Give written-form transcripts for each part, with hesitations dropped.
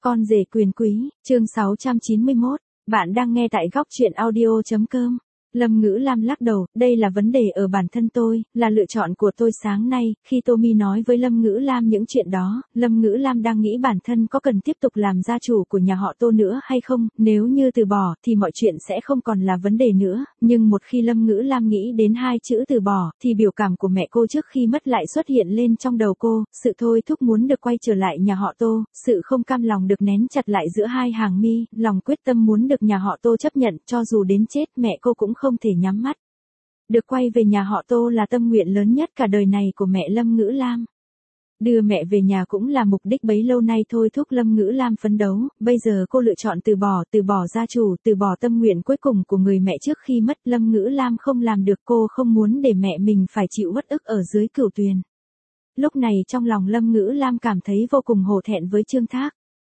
Con rể quyền quý, chương 691, bạn đang nghe tại góc truyện audio.com. Lâm Ngữ Lam lắc đầu, đây là vấn đề ở bản thân tôi, là lựa chọn của tôi sáng nay, khi Tommy nói với Lâm Ngữ Lam những chuyện đó, Lâm Ngữ Lam đang nghĩ bản thân có cần tiếp tục làm gia chủ của nhà họ Tô nữa hay không, nếu như từ bỏ thì mọi chuyện sẽ không còn là vấn đề nữa, nhưng một khi Lâm Ngữ Lam nghĩ đến hai chữ từ bỏ, thì biểu cảm của mẹ cô trước khi mất lại xuất hiện lên trong đầu cô, sự thôi thúc muốn được quay trở lại nhà họ Tô, sự không cam lòng được nén chặt lại giữa hai hàng mi, lòng quyết tâm muốn được nhà họ Tô chấp nhận, cho dù đến chết mẹ cô cũng không thể nhắm mắt. Được quay về nhà họ Tô là tâm nguyện lớn nhất cả đời này của mẹ Lâm Ngữ Lam. Đưa mẹ về nhà cũng là mục đích bấy lâu nay thôi thúc Lâm Ngữ Lam phấn đấu, bây giờ cô lựa chọn từ bỏ gia chủ, từ bỏ tâm nguyện cuối cùng của người mẹ trước khi mất. Lâm Ngữ Lam không làm được, cô không muốn để mẹ mình phải chịu uất ức ở dưới cửu tuyền. Lúc này trong lòng Lâm Ngữ Lam cảm thấy vô cùng hổ thẹn với Trương Thác.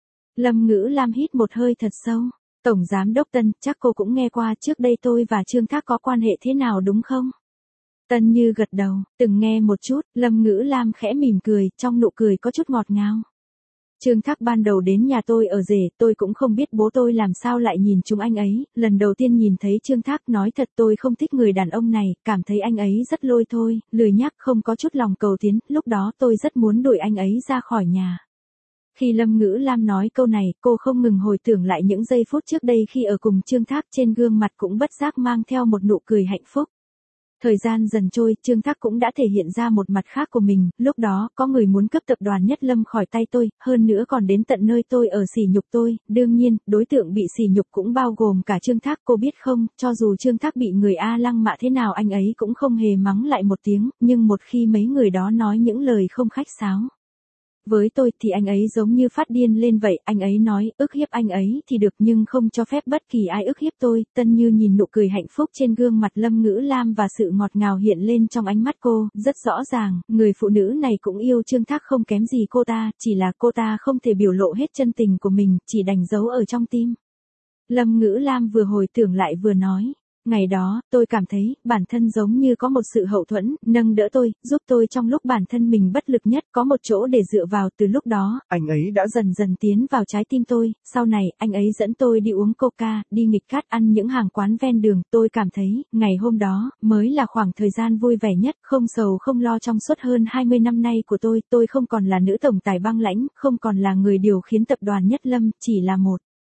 Lâm Ngữ Lam hít một hơi thật sâu. Tổng Giám Đốc Tân, chắc cô cũng nghe qua trước đây tôi và Trương Thác có quan hệ thế nào đúng không? Tân Như gật đầu, từng nghe một chút. Lâm Ngữ Lam khẽ mỉm cười, trong nụ cười có chút ngọt ngào. Trương Thác ban đầu đến nhà tôi ở rể, tôi cũng không biết bố tôi làm sao lại nhìn chúng anh ấy, lần đầu tiên nhìn thấy Trương Thác, nói thật tôi không thích người đàn ông này, cảm thấy anh ấy rất lôi thôi, lười nhác, không có chút lòng cầu tiến, lúc đó tôi rất muốn đuổi anh ấy ra khỏi nhà. Khi Lâm Ngữ Lam nói câu này, cô không ngừng hồi tưởng lại những giây phút trước đây khi ở cùng Trương Thác, trên gương mặt cũng bất giác mang theo một nụ cười hạnh phúc. Thời gian dần trôi, Trương Thác cũng đã thể hiện ra một mặt khác của mình, lúc đó, có người muốn cướp tập đoàn Nhất Lâm khỏi tay tôi, hơn nữa còn đến tận nơi tôi ở sỉ nhục tôi, đương nhiên, đối tượng bị sỉ nhục cũng bao gồm cả Trương Thác, cô biết không, cho dù Trương Thác bị người A lăng mạ thế nào anh ấy cũng không hề mắng lại một tiếng, nhưng một khi mấy người đó nói những lời không khách sáo với tôi thì anh ấy giống như phát điên lên vậy, anh ấy nói, ức hiếp anh ấy thì được nhưng không cho phép bất kỳ ai ức hiếp tôi. Tân Như nhìn nụ cười hạnh phúc trên gương mặt Lâm Ngữ Lam và sự ngọt ngào hiện lên trong ánh mắt cô, rất rõ ràng, người phụ nữ này cũng yêu Trương Thác không kém gì cô ta, chỉ là cô ta không thể biểu lộ hết chân tình của mình, chỉ đành giấu ở trong tim. Lâm Ngữ Lam vừa hồi tưởng lại vừa nói. Ngày đó, tôi cảm thấy, bản thân giống như có một sự hậu thuẫn, nâng đỡ tôi, giúp tôi trong lúc bản thân mình bất lực nhất, có một chỗ để dựa vào. Từ lúc đó, anh ấy đã dần dần tiến vào trái tim tôi, sau này, anh ấy dẫn tôi đi uống coca, đi nghịch cát ăn những hàng quán ven đường, tôi cảm thấy, ngày hôm đó, mới là khoảng thời gian vui vẻ nhất, không sầu không lo trong suốt hơn 20 năm nay của tôi không còn là nữ tổng tài băng lãnh, không còn là người điều khiển tập đoàn Nhất Lâm, chỉ là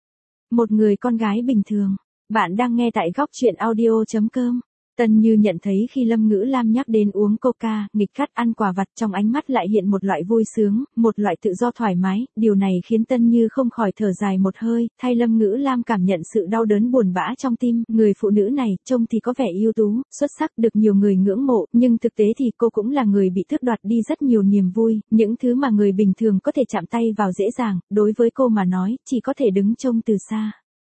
một người con gái bình thường. Bạn đang nghe tại góc truyện audio.com. Tân Như nhận thấy khi Lâm Ngữ Lam nhắc đến uống coca, nghịch cắt ăn quả vặt, trong ánh mắt lại hiện một loại vui sướng, một loại tự do thoải mái, điều này khiến Tân Như không khỏi thở dài một hơi, thay Lâm Ngữ Lam cảm nhận sự đau đớn buồn bã trong tim. Người phụ nữ này, trông thì có vẻ ưu tú, xuất sắc, được nhiều người ngưỡng mộ, nhưng thực tế thì cô cũng là người bị tước đoạt đi rất nhiều niềm vui, những thứ mà người bình thường có thể chạm tay vào dễ dàng, đối với cô mà nói, chỉ có thể đứng trông từ xa.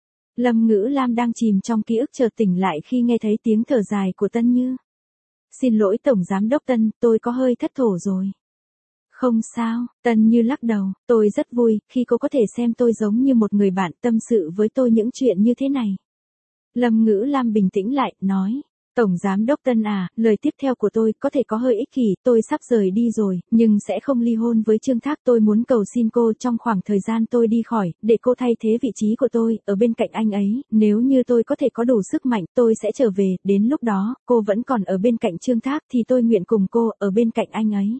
Lâm Ngữ Lam đang chìm trong ký ức chợt tỉnh lại khi nghe thấy tiếng thở dài của Tân Như. Xin lỗi Tổng Giám Đốc Tân, tôi có hơi thất thổ rồi. Không sao, Tân Như lắc đầu, tôi rất vui khi cô có thể xem tôi giống như một người bạn tâm sự với tôi những chuyện như thế này. Lâm Ngữ Lam bình tĩnh lại, nói. Tổng Giám Đốc Tân à, lời tiếp theo của tôi có thể có hơi ích kỷ, tôi sắp rời đi rồi, nhưng sẽ không ly hôn với Trương Thác. Tôi muốn cầu xin cô trong khoảng thời gian tôi đi khỏi, để cô thay thế vị trí của tôi, ở bên cạnh anh ấy, nếu như tôi có thể có đủ sức mạnh, tôi sẽ trở về, đến lúc đó, cô vẫn còn ở bên cạnh Trương Thác thì tôi nguyện cùng cô, ở bên cạnh anh ấy.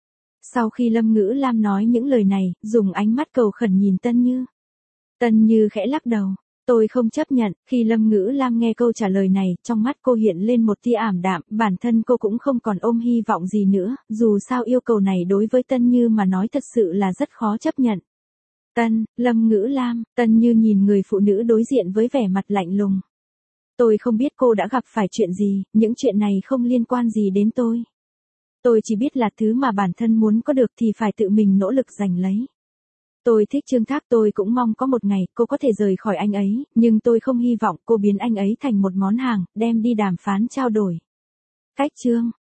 Sau khi Lâm Ngữ Lam nói những lời này, dùng ánh mắt cầu khẩn nhìn Tân Như. Tân Như khẽ lắc đầu. Tôi không chấp nhận. Khi Lâm Ngữ Lam nghe câu trả lời này, trong mắt cô hiện lên một tia ảm đạm, bản thân cô cũng không còn ôm hy vọng gì nữa, dù sao yêu cầu này đối với Tân Như mà nói thật sự là rất khó chấp nhận. Lâm Ngữ Lam, Tân Như nhìn người phụ nữ đối diện với vẻ mặt lạnh lùng. Tôi không biết cô đã gặp phải chuyện gì, những chuyện này không liên quan gì đến tôi. Tôi chỉ biết là thứ mà bản thân muốn có được thì phải tự mình nỗ lực giành lấy. Tôi thích Trương Thác, tôi cũng mong có một ngày cô có thể rời khỏi anh ấy, nhưng tôi không hy vọng cô biến anh ấy thành một món hàng, đem đi đàm phán trao đổi. Cách chương